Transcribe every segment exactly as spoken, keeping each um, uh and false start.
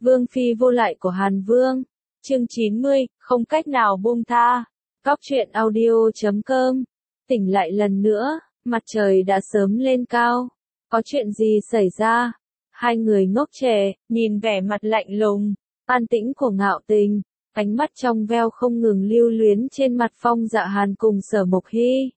Vương phi vô lại của Hàn Vương. Chương chín mươi, không cách nào buông tha. Cóc truyện audio chấm com. Tỉnh lại lần nữa, mặt trời đã sớm lên cao. Có chuyện gì xảy ra? Hai người ngốc trệ, nhìn vẻ mặt lạnh lùng, an tĩnh của Ngạo Tình, ánh mắt trong veo không ngừng lưu luyến trên mặt Phong Dạ Hàn cùng Sở Mộc Hy.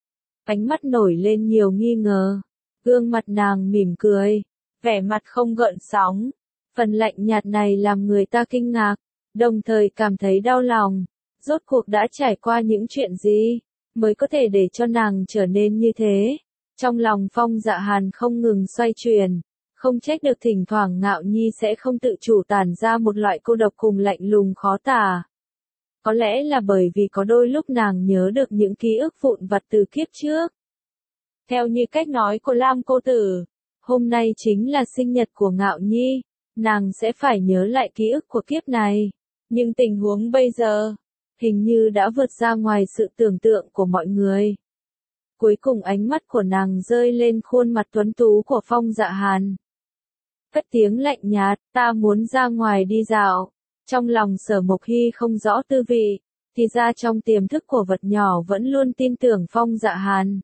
Ánh mắt nổi lên nhiều nghi ngờ, gương mặt nàng mỉm cười, vẻ mặt không gợn sóng. Phần lạnh nhạt này làm người ta kinh ngạc, đồng thời cảm thấy đau lòng. Rốt cuộc đã trải qua những chuyện gì, mới có thể để cho nàng trở nên như thế. Trong lòng Phong Dạ Hàn không ngừng xoay chuyển, không trách được thỉnh thoảng Ngạo Nhi sẽ không tự chủ tản ra một loại cô độc cùng lạnh lùng khó tả. Có lẽ là bởi vì có đôi lúc nàng nhớ được những ký ức vụn vặt từ kiếp trước. Theo như cách nói của Lam cô tử, hôm nay chính là sinh nhật của Ngạo Nhi, nàng sẽ phải nhớ lại ký ức của kiếp này. Nhưng tình huống bây giờ, hình như đã vượt ra ngoài sự tưởng tượng của mọi người. Cuối cùng ánh mắt của nàng rơi lên khuôn mặt tuấn tú của Phong Dạ Hàn. Cất tiếng lạnh nhạt, ta muốn ra ngoài đi dạo. Trong lòng Sở Mộc Hy không rõ tư vị, thì ra trong tiềm thức của vật nhỏ vẫn luôn tin tưởng Phong Dạ Hàn.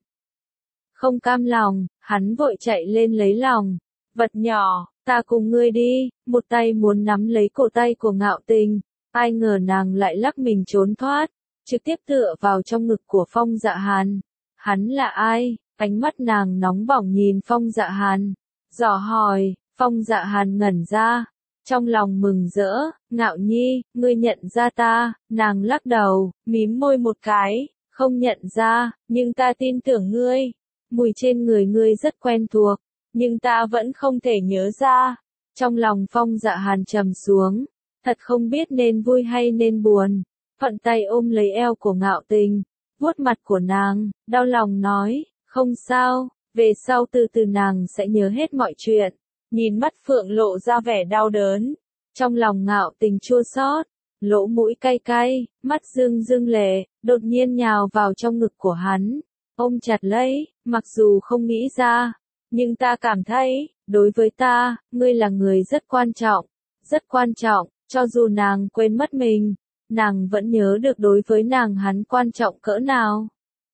Không cam lòng, hắn vội chạy lên lấy lòng. Vật nhỏ, ta cùng ngươi đi, một tay muốn nắm lấy cổ tay của Ngạo Tình. Ai ngờ nàng lại lắc mình trốn thoát, trực tiếp tựa vào trong ngực của Phong Dạ Hàn. Hắn là ai? Ánh mắt nàng nóng bỏng nhìn Phong Dạ Hàn, dò hỏi. Phong Dạ Hàn ngẩn ra, trong lòng mừng rỡ. Ngạo Nhi, ngươi nhận ra ta? Nàng lắc đầu, mím môi một cái, không nhận ra, nhưng ta tin tưởng ngươi. Mùi trên người ngươi rất quen thuộc, nhưng ta vẫn không thể nhớ ra. Trong lòng Phong Dạ Hàn trầm xuống, thật không biết nên vui hay nên buồn. Thuận tay ôm lấy eo của Ngạo Tình, vuốt mặt của nàng, đau lòng nói, không sao, về sau từ từ nàng sẽ nhớ hết mọi chuyện. Nhìn mắt Phượng lộ ra vẻ đau đớn, trong lòng Ngạo Tình chua xót, lỗ mũi cay cay, mắt rưng rưng lệ, đột nhiên nhào vào trong ngực của hắn, ôm chặt lấy. Mặc dù không nghĩ ra, nhưng ta cảm thấy, đối với ta, ngươi là người rất quan trọng, rất quan trọng. Cho dù nàng quên mất mình, nàng vẫn nhớ được đối với nàng hắn quan trọng cỡ nào.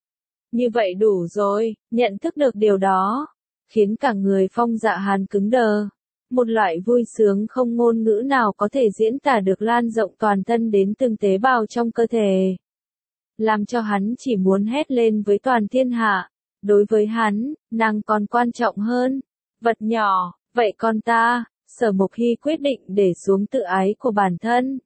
Như vậy đủ rồi, nhận thức được điều đó, khiến cả người Phong Dạ Hàn cứng đờ. Một loại vui sướng không ngôn ngữ nào có thể diễn tả được lan rộng toàn thân đến từng tế bào trong cơ thể. Làm cho hắn chỉ muốn hét lên với toàn thiên hạ. Đối với hắn, nàng còn quan trọng hơn. Vật nhỏ, vậy còn ta? Sở Mộc Hy quyết định để xuống tự ái của bản thân.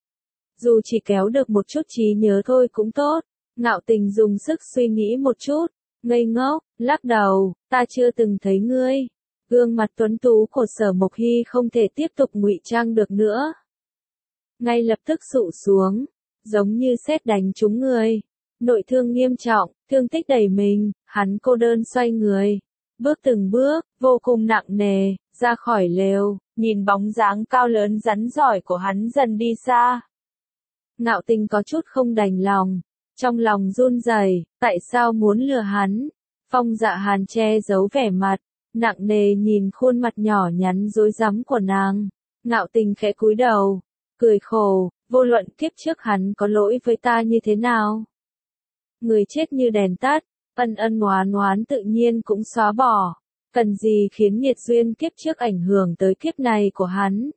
Dù chỉ kéo được một chút trí nhớ thôi cũng tốt. Ngạo Tình dùng sức suy nghĩ một chút, ngây ngốc, lắc đầu, ta chưa từng thấy ngươi. Gương mặt tuấn tú của Sở Mộc Hy không thể tiếp tục ngụy trang được nữa. Ngay lập tức sụ xuống, giống như sét đánh trúng người. Nội thương nghiêm trọng, thương tích đầy mình, hắn cô đơn xoay người. Bước từng bước, vô cùng nặng nề, ra khỏi lều, nhìn bóng dáng cao lớn rắn giỏi của hắn dần đi xa. Ngạo Tình có chút không đành lòng, trong lòng run rẩy, tại sao muốn lừa hắn? Phong Dạ Hàn che giấu vẻ mặt, nặng nề nhìn khuôn mặt nhỏ nhắn rối rắm của nàng. Ngạo Tình khẽ cúi đầu, cười khổ, vô luận kiếp trước hắn có lỗi với ta như thế nào. Người chết như đèn tắt, ân ân oán oán tự nhiên cũng xóa bỏ. Cần gì khiến nghiệt duyên kiếp trước ảnh hưởng tới kiếp này của hắn.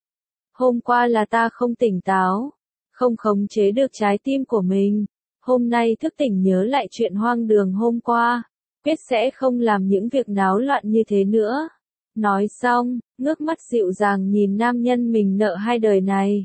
Hôm qua là ta không tỉnh táo, không khống chế được trái tim của mình. Hôm nay thức tỉnh nhớ lại chuyện hoang đường hôm qua, quyết sẽ không làm những việc náo loạn như thế nữa. Nói xong, ngước mắt dịu dàng nhìn nam nhân mình nợ hai đời này.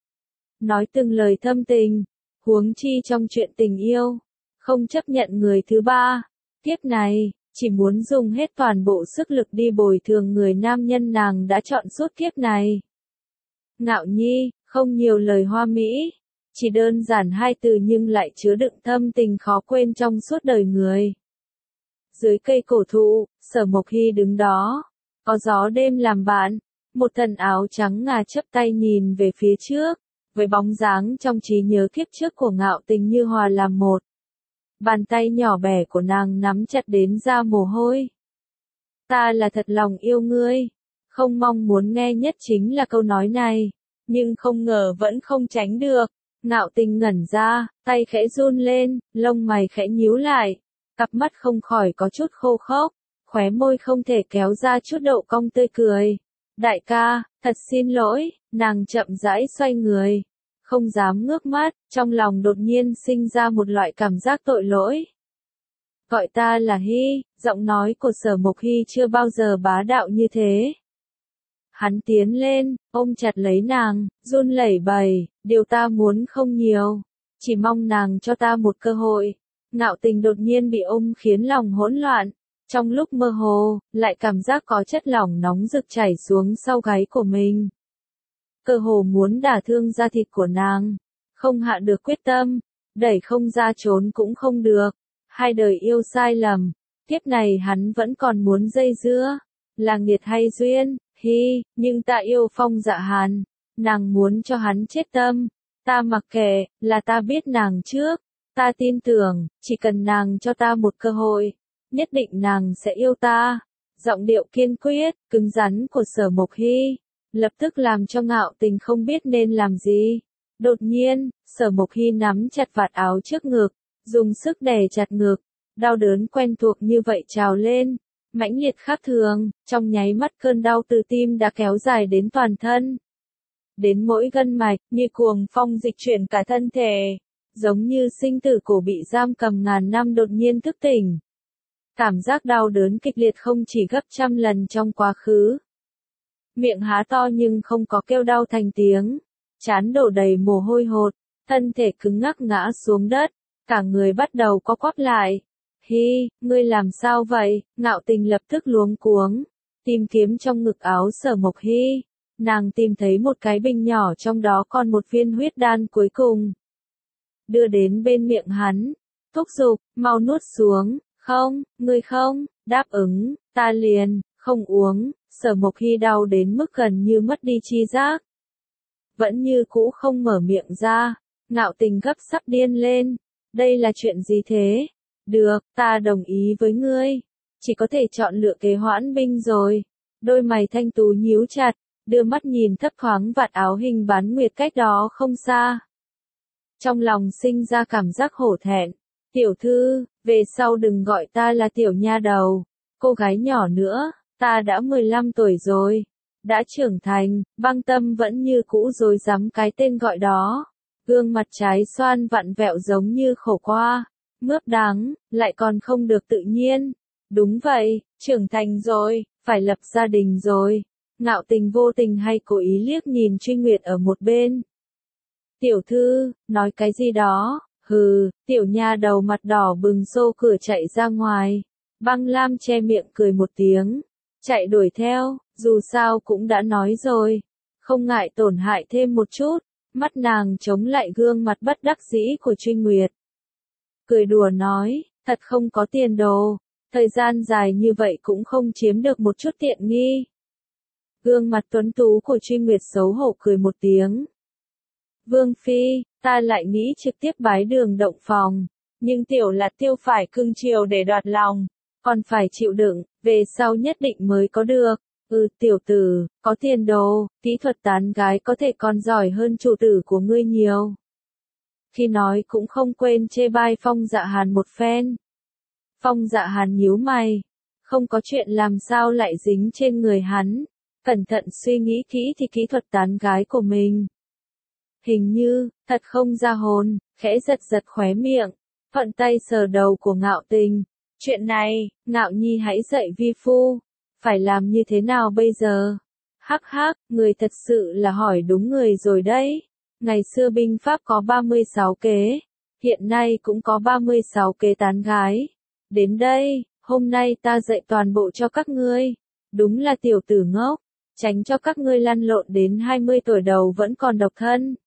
Nói từng lời thâm tình, huống chi trong chuyện tình yêu, không chấp nhận người thứ ba. Kiếp này, chỉ muốn dùng hết toàn bộ sức lực đi bồi thường người nam nhân nàng đã chọn suốt kiếp này. Ngạo Nhi, không nhiều lời hoa mỹ, chỉ đơn giản hai từ nhưng lại chứa đựng thâm tình khó quên trong suốt đời người. Dưới cây cổ thụ, Sở Mộc Hy đứng đó, có gió đêm làm bạn, một thần áo trắng ngà chắp tay nhìn về phía trước, với bóng dáng trong trí nhớ kiếp trước của Ngạo Tình như hòa làm một. Bàn tay nhỏ bé của nàng nắm chặt đến ra mồ hôi. Ta là thật lòng yêu ngươi, Không mong muốn nghe nhất chính là câu nói này, nhưng không ngờ vẫn không tránh được. Ngạo Tình ngẩn ra, tay khẽ run lên, lông mày khẽ nhíu lại, cặp mắt không khỏi có chút khô khốc, khóe môi không thể kéo ra chút độ cong tươi cười. Đại ca, thật xin lỗi, nàng chậm rãi xoay người, không dám ngước mắt, trong lòng đột nhiên sinh ra một loại cảm giác tội lỗi. Gọi ta là Hy, giọng nói của Sở Mộc Hy chưa bao giờ bá đạo như thế. Hắn tiến lên, ôm chặt lấy nàng, run lẩy bẩy, điều ta muốn không nhiều, chỉ mong nàng cho ta một cơ hội. Ngạo Tình đột nhiên bị ôm khiến lòng hỗn loạn, trong lúc mơ hồ, lại cảm giác có chất lỏng nóng rực chảy xuống sau gáy của mình. Cơ hồ muốn đả thương da thịt của nàng, không hạ được quyết tâm, đẩy không ra trốn cũng không được. Hai đời yêu sai lầm, kiếp này hắn vẫn còn muốn dây dưa, là nghiệt hay duyên, Hy, nhưng ta yêu Phong Dạ Hàn, nàng muốn cho hắn chết tâm, ta mặc kệ, là ta biết nàng trước, ta tin tưởng, chỉ cần nàng cho ta một cơ hội, nhất định nàng sẽ yêu ta. Giọng điệu kiên quyết, cứng rắn của Sở Mộc Hy, lập tức làm cho Ngạo Tình không biết nên làm gì. Đột nhiên, Sở Mộc Hy nắm chặt vạt áo trước ngực, dùng sức đè chặt ngực, đau đớn quen thuộc như vậy trào lên, mãnh liệt khác thường, trong nháy mắt cơn đau từ tim đã kéo dài đến toàn thân. Đến mỗi gân mạch, như cuồng phong dịch chuyển cả thân thể, giống như sinh tử cổ bị giam cầm ngàn năm đột nhiên thức tỉnh. Cảm giác đau đớn kịch liệt không chỉ gấp trăm lần trong quá khứ. Miệng há to nhưng không có kêu đau thành tiếng, trán đổ đầy mồ hôi hột, thân thể cứng ngắc ngã xuống đất, cả người bắt đầu co quắp lại. Hy, ngươi làm sao vậy? Ngạo Tình lập tức luống cuống, tìm kiếm trong ngực áo Sở Mộc Hy, nàng tìm thấy một cái bình nhỏ trong đó còn một viên huyết đan cuối cùng. Đưa đến bên miệng hắn, thúc giục, mau nuốt xuống, không, ngươi không, đáp ứng, ta liền, không uống. Sở Mộc Hy đau đến mức gần như mất đi tri giác. Vẫn như cũ không mở miệng ra, Ngạo Tình gấp sắp điên lên, đây là chuyện gì thế? Được, ta đồng ý với ngươi, chỉ có thể chọn lựa kế hoãn binh rồi. Đôi mày thanh tú nhíu chặt, đưa mắt nhìn thấp thoáng vạt áo hình bán nguyệt cách đó không xa. Trong lòng sinh ra cảm giác hổ thẹn, tiểu thư, về sau đừng gọi ta là tiểu nha đầu, cô gái nhỏ nữa, ta đã mười lăm tuổi rồi, đã trưởng thành, Băng Tâm vẫn như cũ rồi dám cái tên gọi đó. Gương mặt trái xoan vặn vẹo giống như khổ qua, mướp đắng, lại còn không được tự nhiên. Đúng vậy, trưởng thành rồi, phải lập gia đình rồi. Ngạo Tình vô tình hay cố ý liếc nhìn Truy Nguyệt ở một bên. Tiểu thư, nói cái gì đó, hừ, tiểu nha đầu mặt đỏ bừng xô cửa chạy ra ngoài. Băng Lam che miệng cười một tiếng, chạy đuổi theo, dù sao cũng đã nói rồi, không ngại tổn hại thêm một chút. Mắt nàng chống lại gương mặt bất đắc dĩ của Truy Nguyệt. Cười đùa nói, thật không có tiền đồ, thời gian dài như vậy cũng không chiếm được một chút tiện nghi. Gương mặt tuấn tú của Truy Nguyệt xấu hổ cười một tiếng. Vương Phi, ta lại nghĩ trực tiếp bái đường động phòng, nhưng tiểu là tiêu phải cưng chiều để đoạt lòng, còn phải chịu đựng, về sau nhất định mới có được. Ừ, tiểu tử, có tiền đồ, kỹ thuật tán gái có thể còn giỏi hơn chủ tử của ngươi nhiều. Khi nói cũng không quên chê bai Phong Dạ Hàn một phen. Phong Dạ Hàn nhíu mày, không có chuyện làm sao lại dính trên người hắn, cẩn thận suy nghĩ kỹ thì kỹ thuật tán gái của mình. Hình như, thật không ra hồn, khẽ giật giật khóe miệng, thuận tay sờ đầu của Ngạo Tình. Chuyện này, Ngạo Nhi hãy dạy vi phu. Phải làm như thế nào bây giờ? Hắc hắc, người thật sự là hỏi đúng người rồi đấy. Ngày xưa binh pháp có ba mươi sáu kế, hiện nay cũng có ba mươi sáu kế tán gái. Đến đây, hôm nay ta dạy toàn bộ cho các ngươi. Đúng là tiểu tử ngốc, tránh cho các ngươi lăn lộn đến hai mươi tuổi đầu vẫn còn độc thân.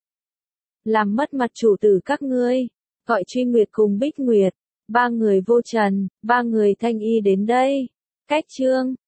Làm mất mặt chủ tử các ngươi, gọi Truy Nguyệt cùng Bích Nguyệt, ba người vô trần, ba người thanh y đến đây. Cách chương